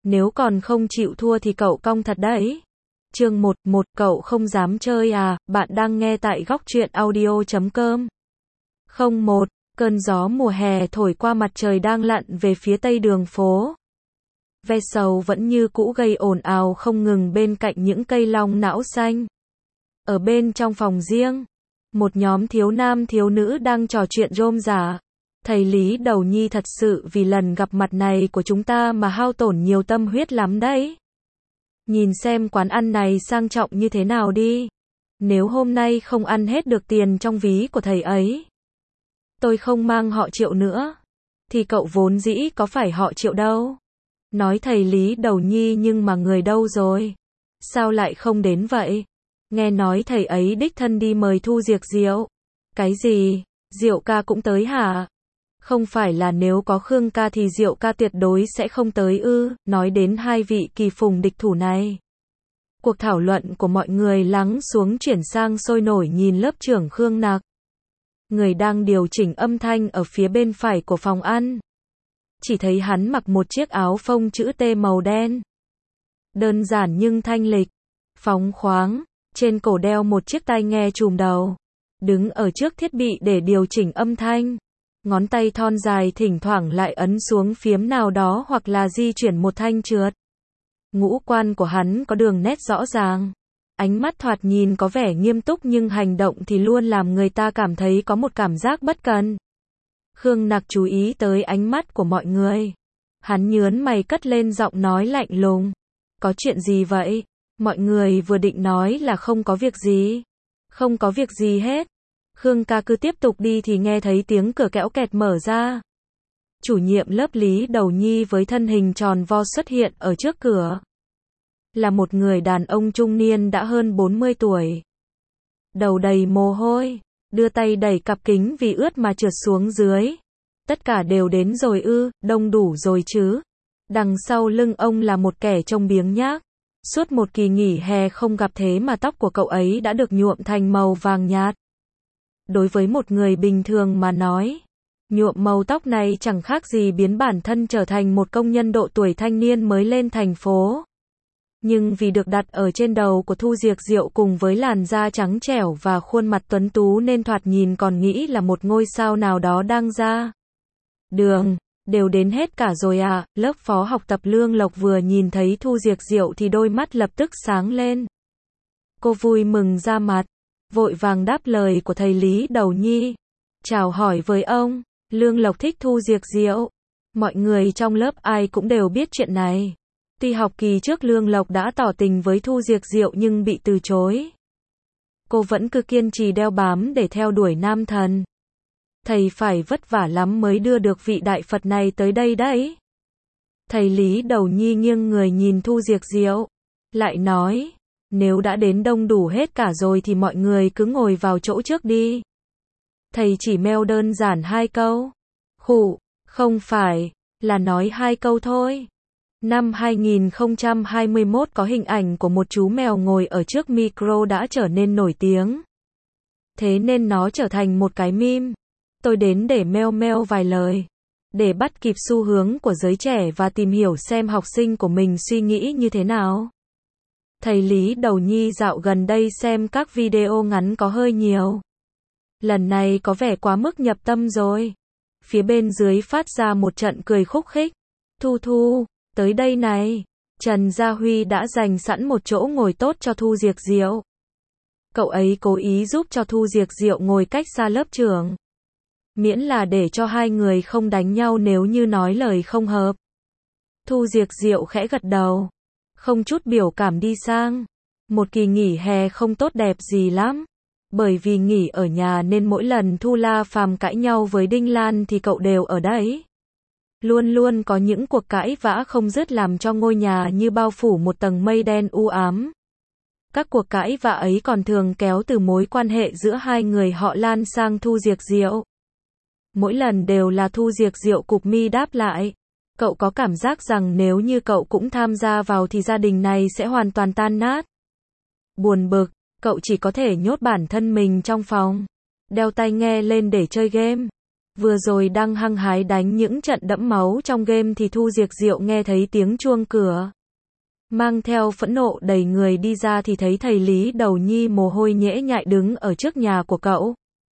Nếu còn không chịu thua thì cậu cong thật đấy. Chương 1, cậu không dám chơi à, bạn đang nghe tại góc truyện audio.com. 01, cơn gió mùa hè thổi qua mặt trời đang lặn về phía tây đường phố. Ve sầu vẫn như cũ gây ồn ào không ngừng bên cạnh những cây long não xanh. Ở bên trong phòng riêng, một nhóm thiếu nam thiếu nữ đang trò chuyện rôm rả. Thầy Lý Đầu Nhi thật sự vì lần gặp mặt này của chúng ta mà hao tổn nhiều tâm huyết lắm đấy. Nhìn xem quán ăn này sang trọng như thế nào đi. Nếu hôm nay không ăn hết được tiền trong ví của thầy ấy, tôi không mang họ Triệu nữa. Thì cậu vốn dĩ có phải họ Triệu đâu. Nói thầy Lý Đầu Nhi nhưng mà người đâu rồi? Sao lại không đến vậy? Nghe nói thầy ấy đích thân đi mời Thu Diệc Diệu. Cái gì? Diệu ca cũng tới hả? Không phải là nếu có Khương ca thì Diệu ca tuyệt đối sẽ không tới ư? Nói đến hai vị kỳ phùng địch thủ này, cuộc thảo luận của mọi người lắng xuống chuyển sang sôi nổi nhìn lớp trưởng Khương Nặc. Người đang điều chỉnh âm thanh ở phía bên phải của phòng ăn. Chỉ thấy hắn mặc một chiếc áo phông chữ T màu đen. Đơn giản nhưng thanh lịch, phóng khoáng, trên cổ đeo một chiếc tai nghe trùm đầu. Đứng ở trước thiết bị để điều chỉnh âm thanh. Ngón tay thon dài thỉnh thoảng lại ấn xuống phím nào đó hoặc là di chuyển một thanh trượt. Ngũ quan của hắn có đường nét rõ ràng. Ánh mắt thoạt nhìn có vẻ nghiêm túc nhưng hành động thì luôn làm người ta cảm thấy có một cảm giác bất cần. Khương Nặc chú ý tới ánh mắt của mọi người. Hắn nhớn mày cất lên giọng nói lạnh lùng. Có chuyện gì vậy? Mọi người vừa định nói là không có việc gì. Không có việc gì hết. Khương ca cứ tiếp tục đi thì nghe thấy tiếng cửa kẽo kẹt mở ra. Chủ nhiệm lớp Lý Đầu Nhi với thân hình tròn vo xuất hiện ở trước cửa. Là một người đàn ông trung niên đã hơn 40 tuổi. Đầu đầy mồ hôi, đưa tay đẩy cặp kính vì ướt mà trượt xuống dưới. Tất cả đều đến rồi ư, đông đủ rồi chứ. Đằng sau lưng ông là một kẻ trông biếng nhác. Suốt một kỳ nghỉ hè không gặp thế mà tóc của cậu ấy đã được nhuộm thành màu vàng nhạt. Đối với một người bình thường mà nói, nhuộm màu tóc này chẳng khác gì biến bản thân trở thành một công nhân độ tuổi thanh niên mới lên thành phố. Nhưng vì được đặt ở trên đầu của Thu Diệc Diệu cùng với làn da trắng trẻo và khuôn mặt tuấn tú nên thoạt nhìn còn nghĩ là một ngôi sao nào đó đang ra đường. Đều đến hết cả rồi à? Lớp phó học tập Lương Lộc vừa nhìn thấy Thu Diệc Diệu thì đôi mắt lập tức sáng lên. Cô vui mừng ra mặt, vội vàng đáp lời của thầy Lý Đầu Nhi. Chào hỏi với ông. Lương Lộc thích Thu Diệc Diệu. Mọi người trong lớp ai cũng đều biết chuyện này. Tuy học kỳ trước Lương Lộc đã tỏ tình với Thu Diệc Diệu nhưng bị từ chối. Cô vẫn cứ kiên trì đeo bám để theo đuổi nam thần. Thầy phải vất vả lắm mới đưa được vị đại Phật này tới đây đấy. Thầy Lý Đầu Nhi nghiêng người nhìn Thu Diệc Diệu, lại nói, nếu đã đến đông đủ hết cả rồi thì mọi người cứ ngồi vào chỗ trước đi. Thầy chỉ meo đơn giản 2 câu. Khụ, không phải, là nói 2 câu thôi. Năm 2021 có hình ảnh của một chú mèo ngồi ở trước micro đã trở nên nổi tiếng. Thế nên nó trở thành một cái meme. Tôi đến để meo meo vài lời, để bắt kịp xu hướng của giới trẻ và tìm hiểu xem học sinh của mình suy nghĩ như thế nào. Thầy Lý Đầu Nhi dạo gần đây xem các video ngắn có hơi nhiều. Lần này có vẻ quá mức nhập tâm rồi. Phía bên dưới phát ra một trận cười khúc khích. Thu Thu, tới đây này. Trần Gia Huy đã dành sẵn một chỗ ngồi tốt cho Thu Diệc Diệu. Cậu ấy cố ý giúp cho Thu Diệc Diệu ngồi cách xa lớp trưởng. Miễn là để cho hai người không đánh nhau nếu như nói lời không hợp. Thu Diệc Diệu khẽ gật đầu, không chút biểu cảm đi sang. Một kỳ nghỉ hè không tốt đẹp gì lắm. Bởi vì nghỉ ở nhà nên mỗi lần Thu La Phàm cãi nhau với Đinh Lan thì cậu đều ở đấy. Luôn luôn có những cuộc cãi vã không dứt làm cho ngôi nhà như bao phủ một tầng mây đen u ám. Các cuộc cãi vã ấy còn thường kéo từ mối quan hệ giữa hai người họ Lan sang Thu Diệc Diệu. Mỗi lần đều là Thu Diệc Diệu cụp mi đáp lại. Cậu có cảm giác rằng nếu như cậu cũng tham gia vào thì gia đình này sẽ hoàn toàn tan nát. Buồn bực, cậu chỉ có thể nhốt bản thân mình trong phòng, đeo tai nghe lên để chơi game. Vừa rồi đang hăng hái đánh những trận đẫm máu trong game thì Thu Diệc Diệu nghe thấy tiếng chuông cửa. Mang theo phẫn nộ đẩy người đi ra thì thấy thầy Lý Đầu Nhi mồ hôi nhễ nhại đứng ở trước nhà của cậu.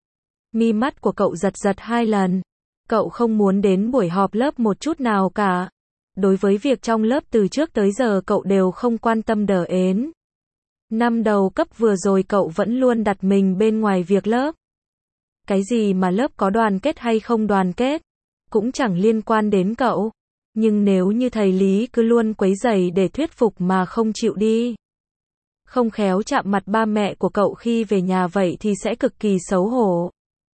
Mi mắt của cậu giật giật 2 lần. Cậu không muốn đến buổi họp lớp một chút nào cả. Đối với việc trong lớp từ trước tới giờ cậu đều không quan tâm đờ ến. Năm đầu cấp vừa rồi cậu vẫn luôn đặt mình bên ngoài việc lớp. Cái gì mà lớp có đoàn kết hay không đoàn kết, cũng chẳng liên quan đến cậu. Nhưng nếu như thầy Lý cứ luôn quấy rầy để thuyết phục mà không chịu đi, không khéo chạm mặt ba mẹ của cậu khi về nhà vậy thì sẽ cực kỳ xấu hổ.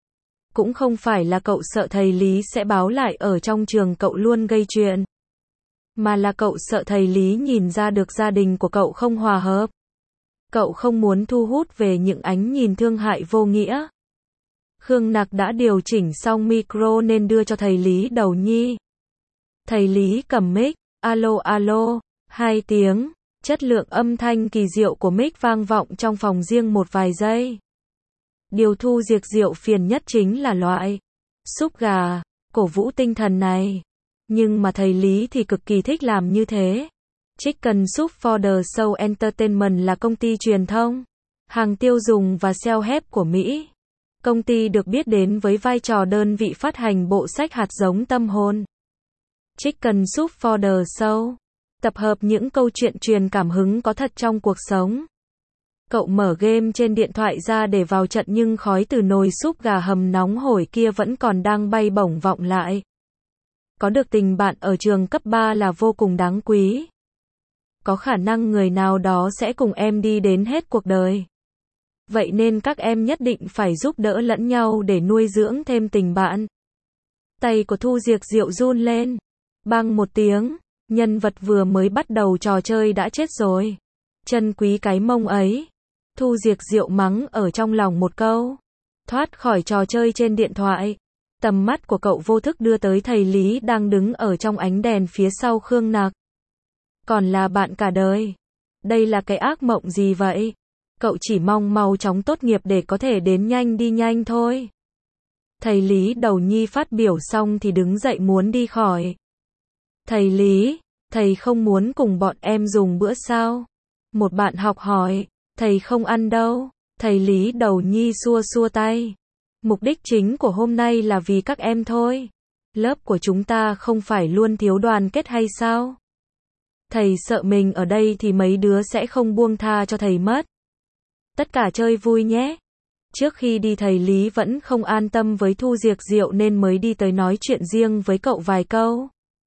Cũng không phải là cậu sợ thầy Lý sẽ báo lại ở trong trường cậu luôn gây chuyện, mà là cậu sợ thầy Lý nhìn ra được gia đình của cậu không hòa hợp. Cậu không muốn thu hút về những ánh nhìn thương hại vô nghĩa. Khương Nặc đã điều chỉnh xong micro nên đưa cho thầy Lý Đầu Nhi. Thầy Lý cầm mic, alo alo, 2 tiếng, chất lượng âm thanh kỳ diệu của mic vang vọng trong phòng riêng một vài giây. Điều Thu Diệc Diệu phiền nhất chính là loại súp gà, cổ vũ tinh thần này. Nhưng mà thầy Lý thì cực kỳ thích làm như thế. Chicken Soup for the Soul Entertainment là công ty truyền thông, hàng tiêu dùng và self-help của Mỹ. Công ty được biết đến với vai trò đơn vị phát hành bộ sách hạt giống tâm hồn. Chicken Soup for the Soul, tập hợp những câu chuyện truyền cảm hứng có thật trong cuộc sống. Cậu mở game trên điện thoại ra để vào trận nhưng khói từ nồi súp gà hầm nóng hổi kia vẫn còn đang bay bổng vọng lại. Có được tình bạn ở trường cấp 3 là vô cùng đáng quý. Có khả năng người nào đó sẽ cùng em đi đến hết cuộc đời. Vậy nên các em nhất định phải giúp đỡ lẫn nhau để nuôi dưỡng thêm tình bạn. Tay của Thu Diệc Diệu run lên. Bang một tiếng, nhân vật vừa mới bắt đầu trò chơi đã chết rồi. Chân quý cái mông ấy. Thu Diệc Diệu mắng ở trong lòng một câu. Thoát khỏi trò chơi trên điện thoại. Tầm mắt của cậu vô thức đưa tới thầy Lý đang đứng ở trong ánh đèn phía sau Khương Nặc. Còn là bạn cả đời. Đây là cái ác mộng gì vậy? Cậu chỉ mong mau chóng tốt nghiệp để có thể đến nhanh đi nhanh thôi. Thầy Lý Đầu Nhi phát biểu xong thì đứng dậy muốn đi khỏi. Thầy Lý, thầy không muốn cùng bọn em dùng bữa sao? Một bạn học hỏi. Thầy không ăn đâu. Thầy Lý Đầu Nhi xua xua tay. Mục đích chính của hôm nay là vì các em thôi. Lớp của chúng ta không phải luôn thiếu đoàn kết hay sao? Thầy sợ mình ở đây thì mấy đứa sẽ không buông tha cho thầy mất. Tất cả chơi vui nhé. Trước khi đi thầy Lý vẫn không an tâm với Thu Diệc Diệu nên mới đi tới nói chuyện riêng với cậu vài câu.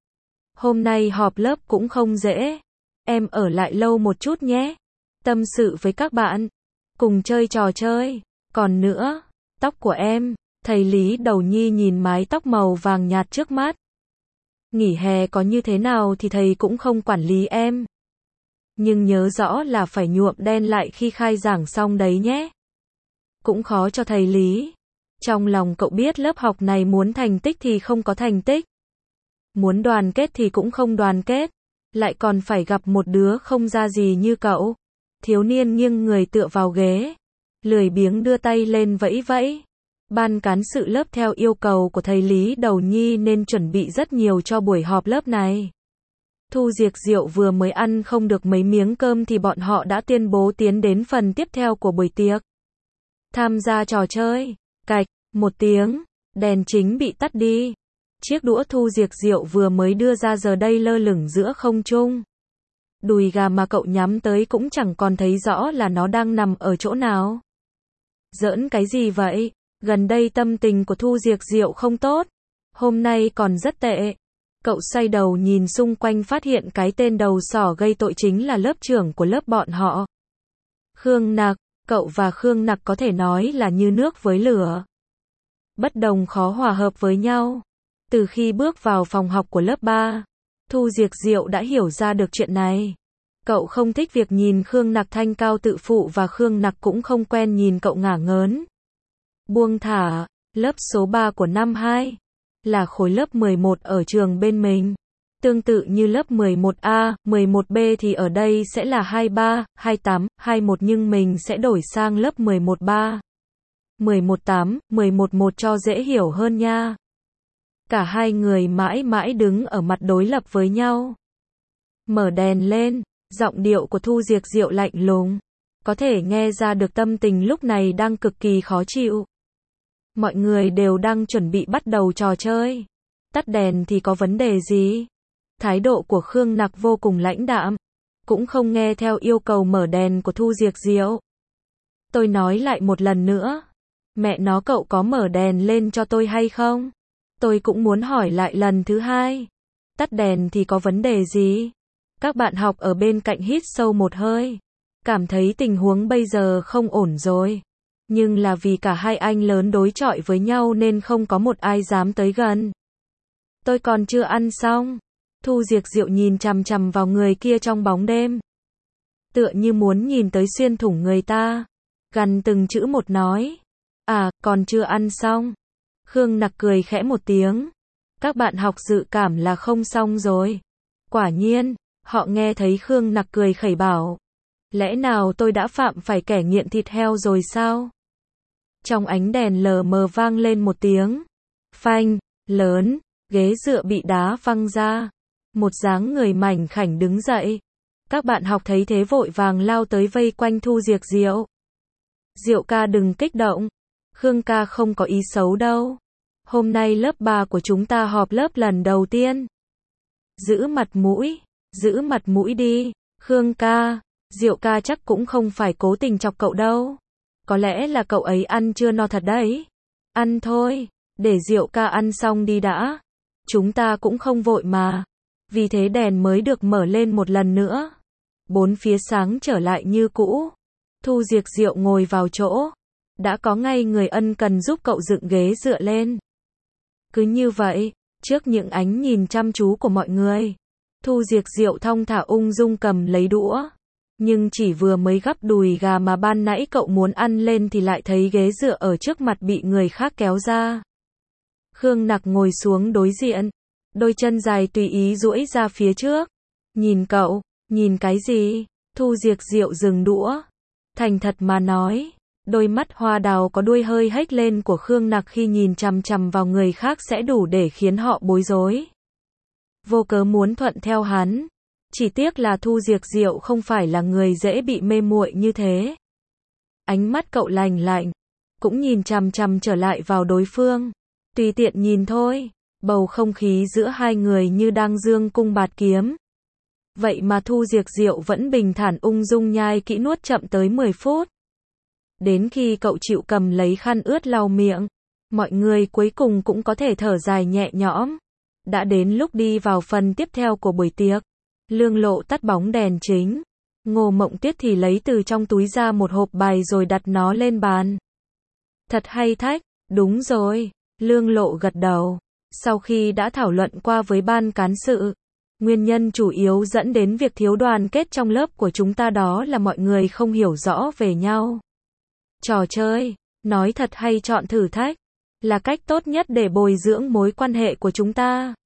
Hôm nay họp lớp cũng không dễ. Em ở lại lâu một chút nhé. Tâm sự với các bạn. Cùng chơi trò chơi. Còn nữa, tóc của em. Thầy Lý Đầu Nhi nhìn mái tóc màu vàng nhạt trước mắt. Nghỉ hè có như thế nào thì thầy cũng không quản lý em. Nhưng nhớ rõ là phải nhuộm đen lại khi khai giảng xong đấy nhé. Cũng khó cho thầy Lý. Trong lòng cậu biết lớp học này muốn thành tích thì không có thành tích. Muốn đoàn kết thì cũng không đoàn kết. Lại còn phải gặp một đứa không ra gì như cậu. Thiếu niên nghiêng người tựa vào ghế. Lười biếng đưa tay lên vẫy vẫy. Ban cán sự lớp theo yêu cầu của thầy Lý Đầu Nhi nên chuẩn bị rất nhiều cho buổi họp lớp này. Thu Diệc Diệu vừa mới ăn không được mấy miếng cơm thì bọn họ đã tuyên bố tiến đến phần tiếp theo của buổi tiệc. Tham gia trò chơi. Cạch, một tiếng, đèn chính bị tắt đi. Chiếc đũa Thu Diệc Diệu vừa mới đưa ra giờ đây lơ lửng giữa không trung. Đùi gà mà cậu nhắm tới cũng chẳng còn thấy rõ là nó đang nằm ở chỗ nào. Giỡn cái gì vậy? Gần đây tâm tình của Thu Diệc Diệu không tốt. Hôm nay còn rất tệ. Cậu xoay đầu nhìn xung quanh phát hiện cái tên đầu sỏ gây tội chính là lớp trưởng của lớp bọn họ. Khương Nặc, cậu và Khương Nặc có thể nói là như nước với lửa. Bất đồng khó hòa hợp với nhau. Từ khi bước vào phòng học của lớp 3, Thu Diệc Diệu đã hiểu ra được chuyện này. Cậu không thích việc nhìn Khương Nặc thanh cao tự phụ và Khương Nặc cũng không quen nhìn cậu ngả ngớn. Buông thả, lớp số 3 của năm 2 là khối lớp 11 ở trường bên mình. Tương tự như lớp 11A, 11B thì ở đây sẽ là 23, 28, 21 nhưng mình sẽ đổi sang lớp 11A. 11-8, 11-1 cho dễ hiểu hơn nha. Cả hai người mãi mãi đứng ở mặt đối lập với nhau. Mở đèn lên, giọng điệu của Thu Diệc Diệu lạnh lùng. Có thể nghe ra được tâm tình lúc này đang cực kỳ khó chịu. Mọi người đều đang chuẩn bị bắt đầu trò chơi. Tắt đèn thì có vấn đề gì? Thái độ của Khương Nặc vô cùng lãnh đạm. Cũng không nghe theo yêu cầu mở đèn của Thu Diệc Diệu. Tôi nói lại một lần nữa. Mẹ nó cậu có mở đèn lên cho tôi hay không? Tôi cũng muốn hỏi lại lần thứ hai. Tắt đèn thì có vấn đề gì? Các bạn học ở bên cạnh hít sâu một hơi. Cảm thấy tình huống bây giờ không ổn rồi. Nhưng là vì cả hai anh lớn đối chọi với nhau nên không có một ai dám tới gần. Tôi còn chưa ăn xong. Thu Diệc Diệu nhìn chằm chằm vào người kia trong bóng đêm. Tựa như muốn nhìn tới xuyên thủng người ta. Gằn từng chữ một nói. À, còn chưa ăn xong. Khương Nặc cười khẽ một tiếng. Các bạn học dự cảm là không xong rồi. Quả nhiên, họ nghe thấy Khương Nặc cười khẩy bảo. Lẽ nào tôi đã phạm phải kẻ nghiện thịt heo rồi sao? Trong ánh đèn lờ mờ vang lên một tiếng. Phanh, lớn, ghế dựa bị đá văng ra. Một dáng người mảnh khảnh đứng dậy. Các bạn học thấy thế vội vàng lao tới vây quanh Thu Diệc Diệu. Diệu ca đừng kích động. Khương ca không có ý xấu đâu. Hôm nay lớp 3 của chúng ta họp lớp lần đầu tiên. Giữ mặt mũi đi. Khương ca, Diệu ca chắc cũng không phải cố tình chọc cậu đâu. Có lẽ là cậu ấy ăn chưa no thật đấy. Ăn thôi, để Diệu ca ăn xong đi đã. Chúng ta cũng không vội mà. Vì thế đèn mới được mở lên một lần nữa. Bốn phía sáng trở lại như cũ. Thu Diệc Diệu ngồi vào chỗ. Đã có ngay người ân cần giúp cậu dựng ghế dựa lên. Cứ như vậy, trước những ánh nhìn chăm chú của mọi người, Thu Diệc Diệu thong thả ung dung cầm lấy đũa. Nhưng chỉ vừa mới gắp đùi gà mà ban nãy cậu muốn ăn lên thì lại thấy ghế dựa ở trước mặt bị người khác kéo ra. Khương Nặc ngồi xuống đối diện, đôi chân dài tùy ý duỗi ra phía trước. Nhìn cậu, nhìn cái gì? Thu Diệc Diệu dừng đũa. Thành thật mà nói, đôi mắt hoa đào có đuôi hơi hếch lên của Khương Nặc khi nhìn chằm chằm vào người khác sẽ đủ để khiến họ bối rối. Vô cớ muốn thuận theo hắn. Chỉ tiếc là Thu Diệc Diệu không phải là người dễ bị mê muội như thế. Ánh mắt cậu lạnh lạnh, cũng nhìn chằm chằm trở lại vào đối phương. Tùy tiện nhìn thôi, bầu không khí giữa hai người như đang dương cung bạt kiếm. Vậy mà Thu Diệc Diệu vẫn bình thản ung dung nhai kỹ nuốt chậm tới 10 phút. Đến khi cậu chịu cầm lấy khăn ướt lau miệng, mọi người cuối cùng cũng có thể thở dài nhẹ nhõm. Đã đến lúc đi vào phần tiếp theo của buổi tiệc. Lương Lộ tắt bóng đèn chính. Ngô Mộng Tiết thì lấy từ trong túi ra một hộp bài rồi đặt nó lên bàn. Thật hay Thách, đúng rồi. Lương Lộ gật đầu. Sau khi đã thảo luận qua với ban cán sự, nguyên nhân chủ yếu dẫn đến việc thiếu đoàn kết trong lớp của chúng ta đó là mọi người không hiểu rõ về nhau. Trò chơi, nói thật hay chọn thử thách, là cách tốt nhất để bồi dưỡng mối quan hệ của chúng ta.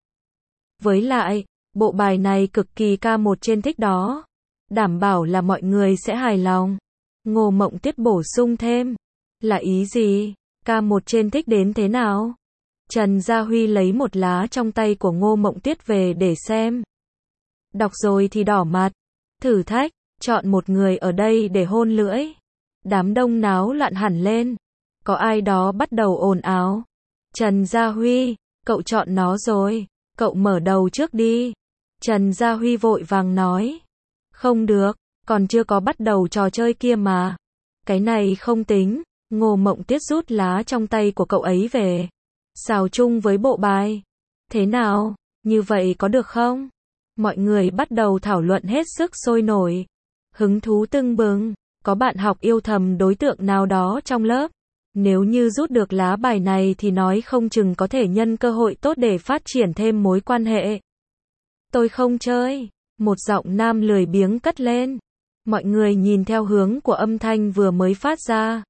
Với lại, bộ bài này cực kỳ K1 trên thích đó. Đảm bảo là mọi người sẽ hài lòng. Ngô Mộng Tiết bổ sung thêm. Là ý gì? K1 trên thích đến thế nào? Trần Gia Huy lấy một lá trong tay của Ngô Mộng Tiết về để xem. Đọc rồi thì đỏ mặt. Thử thách, chọn một người ở đây để hôn lưỡi. Đám đông náo loạn hẳn lên. Có ai đó bắt đầu ồn ào. Trần Gia Huy, cậu chọn nó rồi. Cậu mở đầu trước đi. Trần Gia Huy vội vàng nói. Không được, còn chưa có bắt đầu trò chơi kia mà. Cái này không tính. Ngô Mộng Tiết rút lá trong tay của cậu ấy về. Xào chung với bộ bài. Thế nào, như vậy có được không? Mọi người bắt đầu thảo luận hết sức sôi nổi. Hứng thú tưng bừng. Có bạn học yêu thầm đối tượng nào đó trong lớp. Nếu như rút được lá bài này thì nói không chừng có thể nhân cơ hội tốt để phát triển thêm mối quan hệ. Tôi không chơi. Một giọng nam lười biếng cất lên. Mọi người nhìn theo hướng của âm thanh vừa mới phát ra.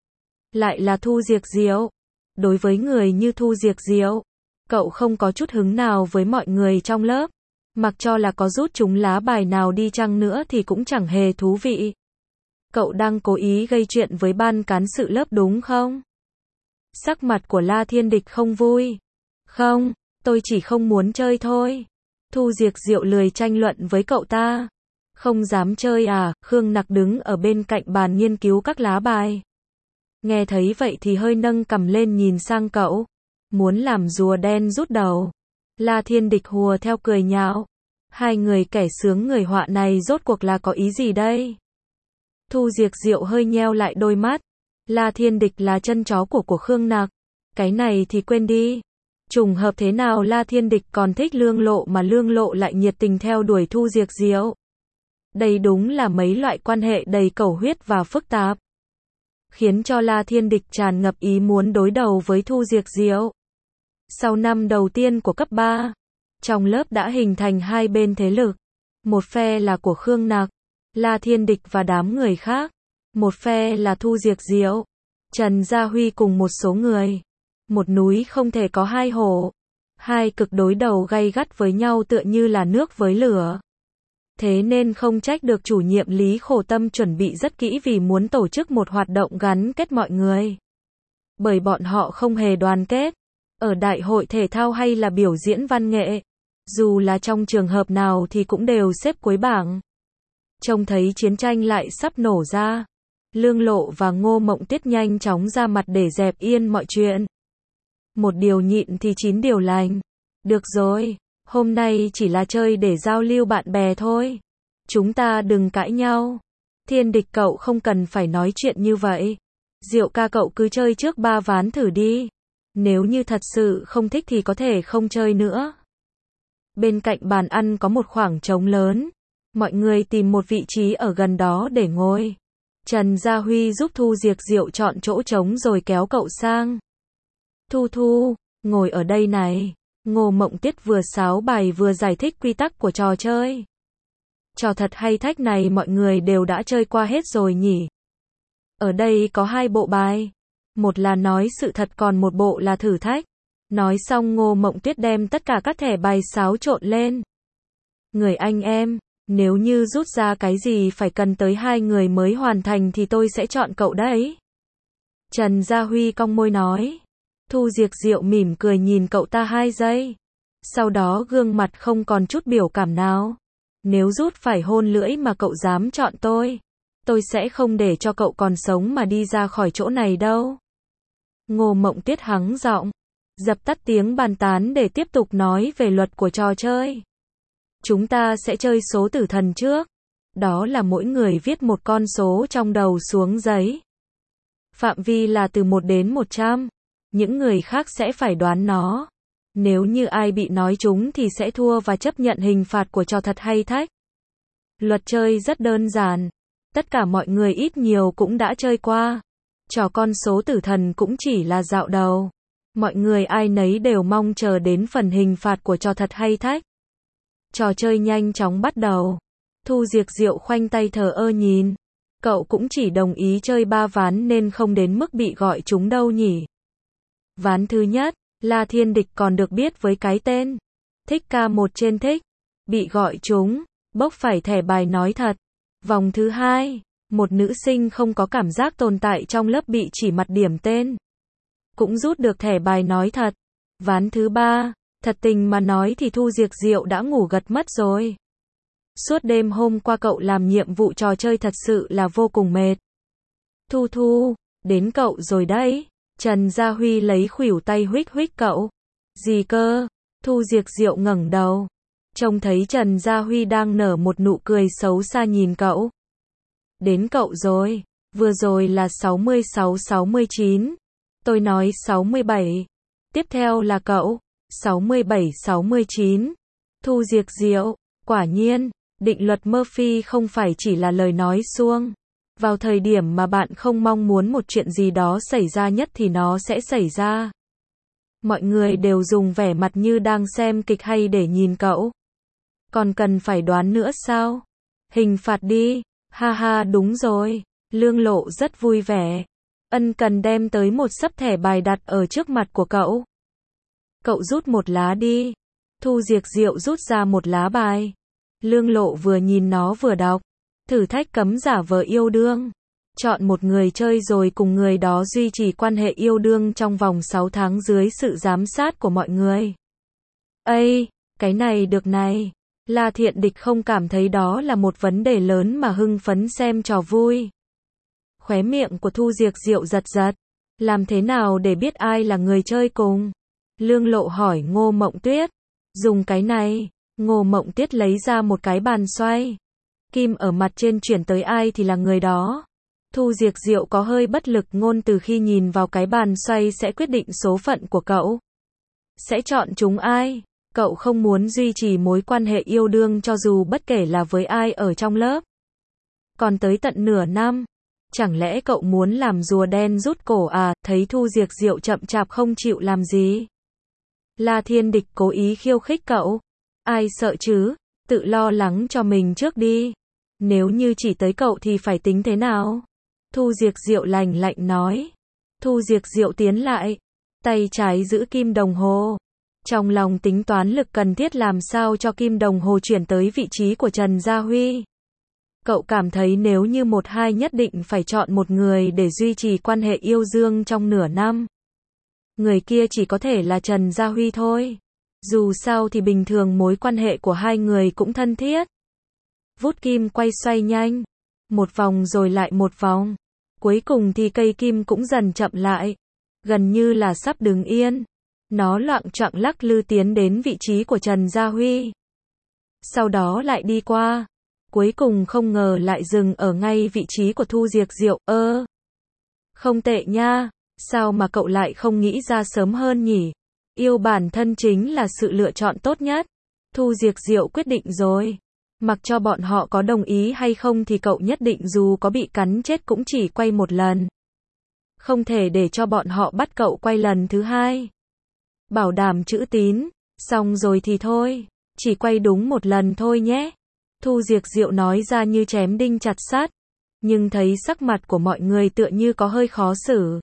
Lại là Thu Diệc Diệu. Đối với người như Thu Diệc Diệu, cậu không có chút hứng nào với mọi người trong lớp. Mặc cho là có rút chúng lá bài nào đi chăng nữa thì cũng chẳng hề thú vị. Cậu đang cố ý gây chuyện với ban cán sự lớp đúng không? Sắc mặt của La Thiên Địch không vui. Không, Tôi chỉ không muốn chơi thôi. Thu Diệc Diệu lười tranh luận với cậu ta. Không dám chơi à? Khương Nặc đứng ở bên cạnh bàn nghiên cứu các lá bài. Nghe thấy vậy thì hơi nâng cằm lên nhìn sang cậu. Muốn làm rùa đen rút đầu. La Thiên Địch hùa theo cười nhạo. Hai người kẻ sướng người họa này rốt cuộc là có ý gì đây? Thu Diệc Diệu hơi nheo lại đôi mắt. La Thiên Địch là chân chó của Khương Nặc. Cái này thì quên đi. Trùng hợp thế nào La Thiên Địch còn thích Lương Lộ mà Lương Lộ lại nhiệt tình theo đuổi Thu Diệc Diệu. Đây đúng là mấy loại quan hệ đầy cầu huyết và phức tạp. Khiến cho La Thiên Địch tràn ngập ý muốn đối đầu với Thu Diệc Diệu. Sau năm đầu tiên của cấp 3, trong lớp đã hình thành hai bên thế lực. Một phe là của Khương Nặc, La Thiên Địch và đám người khác. Một phe là Thu Diệc Diệu, Trần Gia Huy cùng một số người. Một núi không thể có hai hổ. Hai cực đối đầu gay gắt với nhau tựa như là nước với lửa. Thế nên không trách được chủ nhiệm Lý khổ tâm chuẩn bị rất kỹ vì muốn tổ chức một hoạt động gắn kết mọi người. Bởi bọn họ không hề đoàn kết. Ở đại hội thể thao hay là biểu diễn văn nghệ, dù là trong trường hợp nào thì cũng đều xếp cuối bảng. Trông thấy chiến tranh lại sắp nổ ra. Lương Lộ và Ngô Mộng Tiết nhanh chóng ra mặt để dẹp yên mọi chuyện. Một điều nhịn thì 9 điều lành. Được rồi, hôm nay chỉ là chơi để giao lưu bạn bè thôi. Chúng ta đừng cãi nhau. Thiên Địch cậu không cần phải nói chuyện như vậy. Diệu ca cậu cứ chơi trước 3 ván thử đi. Nếu như thật sự không thích thì có thể không chơi nữa. Bên cạnh bàn ăn có một khoảng trống lớn. Mọi người tìm một vị trí ở gần đó để ngồi. Trần Gia Huy giúp Thu Diệc Diệu chọn chỗ trống rồi kéo cậu sang. Thu, ngồi ở đây này. Ngô Mộng Tiết vừa sáo bài vừa giải thích quy tắc của trò chơi. Trò thật hay thách này mọi người đều đã chơi qua hết rồi nhỉ. Ở đây có 2 bộ bài. Một là nói sự thật còn một bộ là thử thách. Nói xong Ngô Mộng Tuyết đem tất cả các thẻ bài xáo trộn lên. Người anh em, nếu như rút ra cái gì phải cần tới 2 người mới hoàn thành thì tôi sẽ chọn cậu đấy. Trần Gia Huy cong môi nói. Thu Diệc Diệu mỉm cười nhìn cậu ta 2 giây. Sau đó gương mặt không còn chút biểu cảm nào. Nếu rút phải hôn lưỡi mà cậu dám chọn tôi sẽ không để cho cậu còn sống mà đi ra khỏi chỗ này đâu. Ngô Mộng Tiết hắng giọng, dập tắt tiếng bàn tán để tiếp tục nói về luật của trò chơi. Chúng ta sẽ chơi số tử thần trước. Đó là mỗi người viết một con số trong đầu xuống giấy. Phạm vi là từ 1 đến 100. Những người khác sẽ phải đoán nó. Nếu như ai bị nói trúng thì sẽ thua và chấp nhận hình phạt của trò thật hay thách. Luật chơi rất đơn giản. Tất cả mọi người ít nhiều cũng đã chơi qua. Trò con số tử thần cũng chỉ là dạo đầu. Mọi người ai nấy đều mong chờ đến phần hình phạt của trò thật hay thách. Trò chơi nhanh chóng bắt đầu. Thu Diệc Diệu khoanh tay thờ ơ nhìn. Cậu cũng chỉ đồng ý chơi 3 ván nên không đến mức bị gọi trúng đâu nhỉ. Ván thứ nhất, La Thiên Địch còn được biết với cái tên Thích K1 trên thích. Bị gọi trúng, bốc phải thẻ bài nói thật. Vòng thứ 2, một nữ sinh không có cảm giác tồn tại trong lớp bị chỉ mặt điểm tên. Cũng rút được thẻ bài nói thật. Ván thứ 3, thật tình mà nói thì Thu Diệc Diệu đã ngủ gật mất rồi. Suốt đêm hôm qua cậu làm nhiệm vụ trò chơi thật sự là vô cùng mệt. Thu, đến cậu rồi đấy. Trần Gia Huy lấy khuỷu tay huých huých cậu. Gì cơ? Thu Diệc Diệu ngẩng đầu. Trông thấy Trần Gia Huy đang nở một nụ cười xấu xa nhìn cậu. Đến cậu rồi. Vừa rồi là 66-69. Tôi nói 67. Tiếp theo là cậu. 67-69. Thu Diệc Diệu. Quả nhiên, định luật Murphy không phải chỉ là lời nói suông. Vào thời điểm mà bạn không mong muốn một chuyện gì đó xảy ra nhất thì nó sẽ xảy ra. Mọi người đều dùng vẻ mặt như đang xem kịch hay để nhìn cậu. Còn cần phải đoán nữa sao? Hình phạt đi. Ha ha, đúng rồi. Lương Lộ rất vui vẻ. Ân cần đem tới một xấp thẻ bài đặt ở trước mặt của cậu. Cậu rút một lá đi. Thu Diệc Diệu rút ra một lá bài. Lương Lộ vừa nhìn nó vừa đọc. Thử thách cấm giả vờ yêu đương. Chọn một người chơi rồi cùng người đó duy trì quan hệ yêu đương trong vòng 6 tháng dưới sự giám sát của mọi người. Ây, cái này được này. La Thiện Địch không cảm thấy đó là một vấn đề lớn mà hưng phấn xem trò vui. Khóe miệng của Thu Diệc Diệu giật giật. Làm thế nào để biết ai là người chơi cùng? Lương Lộ hỏi Ngô Mộng Tuyết. Dùng cái này. Ngô Mộng Tuyết lấy ra một cái bàn xoay. Kim ở mặt trên chuyển tới ai thì là người đó. Thu Diệc Diệu có hơi bất lực ngôn từ khi nhìn vào cái bàn xoay sẽ quyết định số phận của cậu. Sẽ chọn chúng ai? Cậu không muốn duy trì mối quan hệ yêu đương cho dù bất kể là với ai ở trong lớp. Còn tới tận nửa năm. Chẳng lẽ cậu muốn làm rùa đen rút cổ à? Thấy Thu Diệc Diệu chậm chạp không chịu làm gì. La Thiên Địch cố ý khiêu khích cậu. Ai sợ chứ? Tự lo lắng cho mình trước đi. Nếu như chỉ tới cậu thì phải tính thế nào? Thu Diệc Diệu lạnh lạnh nói. Thu Diệc Diệu tiến lại. Tay trái giữ kim đồng hồ. Trong lòng tính toán lực cần thiết làm sao cho kim đồng hồ chuyển tới vị trí của Trần Gia Huy. Cậu cảm thấy nếu như một hai nhất định phải chọn một người để duy trì quan hệ yêu đương trong nửa năm. Người kia chỉ có thể là Trần Gia Huy thôi. Dù sao thì bình thường mối quan hệ của hai người cũng thân thiết. Vút kim quay xoay nhanh. Một vòng rồi lại một vòng. Cuối cùng thì cây kim cũng dần chậm lại. Gần như là sắp đứng yên. Nó loạng choạng lắc lư tiến đến vị trí của Trần Gia Huy. Sau đó lại đi qua. Cuối cùng không ngờ lại dừng ở ngay vị trí của Thu Diệc Diệu. Không tệ nha. Sao mà cậu lại không nghĩ ra sớm hơn nhỉ? Yêu bản thân chính là sự lựa chọn tốt nhất. Thu Diệc Diệu quyết định rồi. Mặc cho bọn họ có đồng ý hay không thì cậu nhất định dù có bị cắn chết cũng chỉ quay một lần. Không thể để cho bọn họ bắt cậu quay lần thứ hai. Bảo đảm chữ tín. Xong rồi thì thôi. Chỉ quay đúng một lần thôi nhé. Thu Diệc Diệu nói ra như chém đinh chặt sắt. Nhưng thấy sắc mặt của mọi người tựa như có hơi khó xử.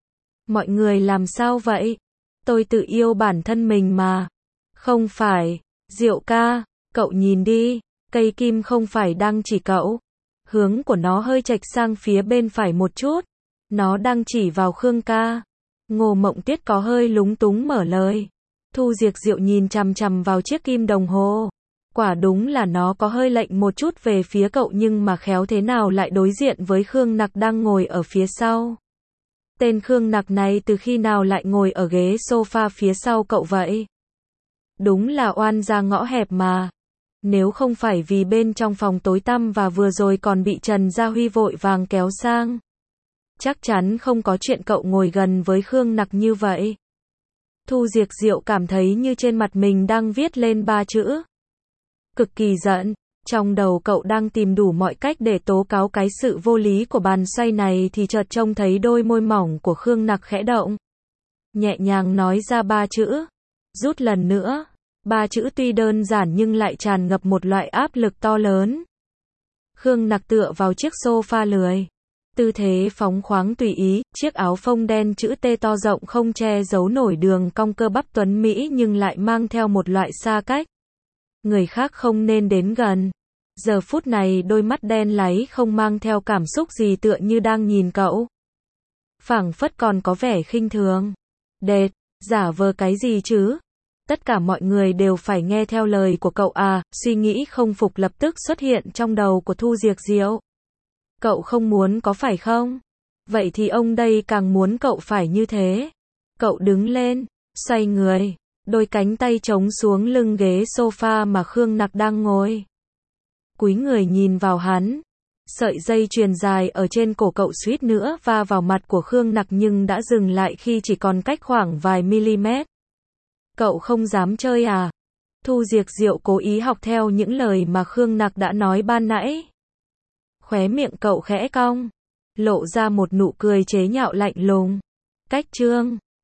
Mọi người làm sao vậy? Tôi tự yêu bản thân mình mà. Không phải. Diệu ca, cậu nhìn đi. Cây kim không phải đang chỉ cậu. Hướng của nó hơi chệch sang phía bên phải một chút. Nó đang chỉ vào Khương ca. Ngô Mộng Tuyết có hơi lúng túng mở lời. Thu Diệc Diệu nhìn chằm chằm vào chiếc kim đồng hồ. Quả đúng là nó có hơi lệch một chút về phía cậu nhưng mà khéo thế nào lại đối diện với Khương Nặc đang ngồi ở phía sau. Tên Khương Nặc này từ khi nào lại ngồi ở ghế sofa phía sau cậu vậy? Đúng là oan ra ngõ hẹp mà. Nếu không phải vì bên trong phòng tối tăm và vừa rồi còn bị Trần Gia Huy vội vàng kéo sang. Chắc chắn không có chuyện cậu ngồi gần với Khương Nặc như vậy. Thu Diệc Diệu cảm thấy như trên mặt mình đang viết lên 3 chữ. Cực kỳ giận. Trong đầu cậu đang tìm đủ mọi cách để tố cáo cái sự vô lý của bàn xoay này thì chợt trông thấy đôi môi mỏng của Khương Nặc khẽ động. Nhẹ nhàng nói ra 3 chữ. Rút lần nữa. 3 chữ tuy đơn giản nhưng lại tràn ngập một loại áp lực to lớn. Khương Nặc tựa vào chiếc sofa lười. Tư thế phóng khoáng tùy ý, chiếc áo phông đen chữ T to rộng không che giấu nổi đường cong cơ bắp tuấn mỹ nhưng lại mang theo một loại xa cách. Người khác không nên đến gần. Giờ phút này đôi mắt đen láy không mang theo cảm xúc gì tựa như đang nhìn cậu. Phảng phất còn có vẻ khinh thường. Đệt, giả vờ cái gì chứ? Tất cả mọi người đều phải nghe theo lời của cậu à? Suy nghĩ không phục lập tức xuất hiện trong đầu của Thu Diệc Diệu. Cậu không muốn có phải không? Vậy thì ông đây càng muốn cậu phải như thế. Cậu đứng lên, xoay người, đôi cánh tay chống xuống lưng ghế sofa mà Khương Nặc đang ngồi. Cúi người nhìn vào hắn. Sợi dây chuyền dài ở trên cổ cậu suýt nữa va vào mặt của Khương Nặc nhưng đã dừng lại khi chỉ còn cách khoảng vài mm. Cậu không dám chơi à? Thu Diệc Diệu cố ý học theo những lời mà Khương Nặc đã nói ban nãy. Khóe miệng cậu khẽ cong, lộ ra một nụ cười chế nhạo lạnh lùng. Cách chương